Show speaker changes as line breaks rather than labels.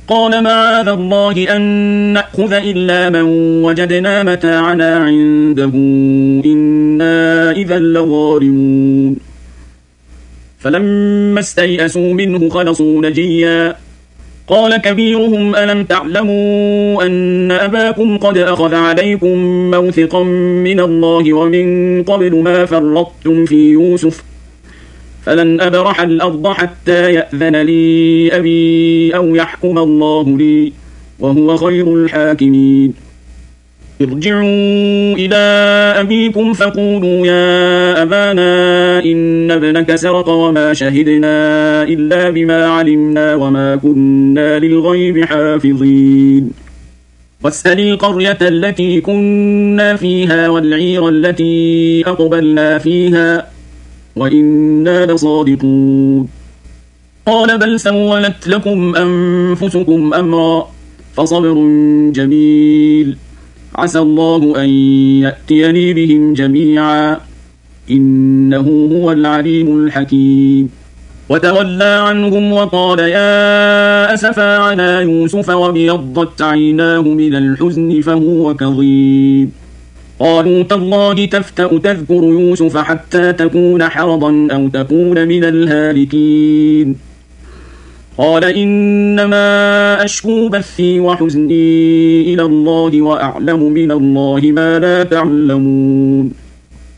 قال معاذ الله أن نأخذ إلا من وجدنا متاعنا عنده إنا إذا لظالمون فلما استيئسوا منه خلصوا نجيا قال كبيرهم ألم تعلموا أن أباكم قد أخذ عليكم موثقا من الله ومن قبل ما فرطتم في يوسف فلن أبرح الأرض حتى يأذن لي أبي أو يحكم الله لي وهو خير الحاكمين ارجعوا إلى أبيكم فقولوا يا أبانا إن ابنك سرق وما شهدنا إلا بما علمنا وما كنا للغيب حافظين واسأل القرية التي كنا فيها والعير التي أقبلنا فيها وإنا لصادقون قال بل سولت لكم أنفسكم أمرا فصبر جميل عسى الله أن يأتيني بهم جميعا إنه هو العليم الحكيم وتولى عنهم وقال يا أسفا على يوسف وابيضت عيناه من الحزن فهو كظيم قالوا تالله تفتأ تذكر يوسف حتى تكون حرضا أو تكون من الهالكين قال إنما أشكو بثي وحزني إلى الله وأعلم من الله ما لا تعلمون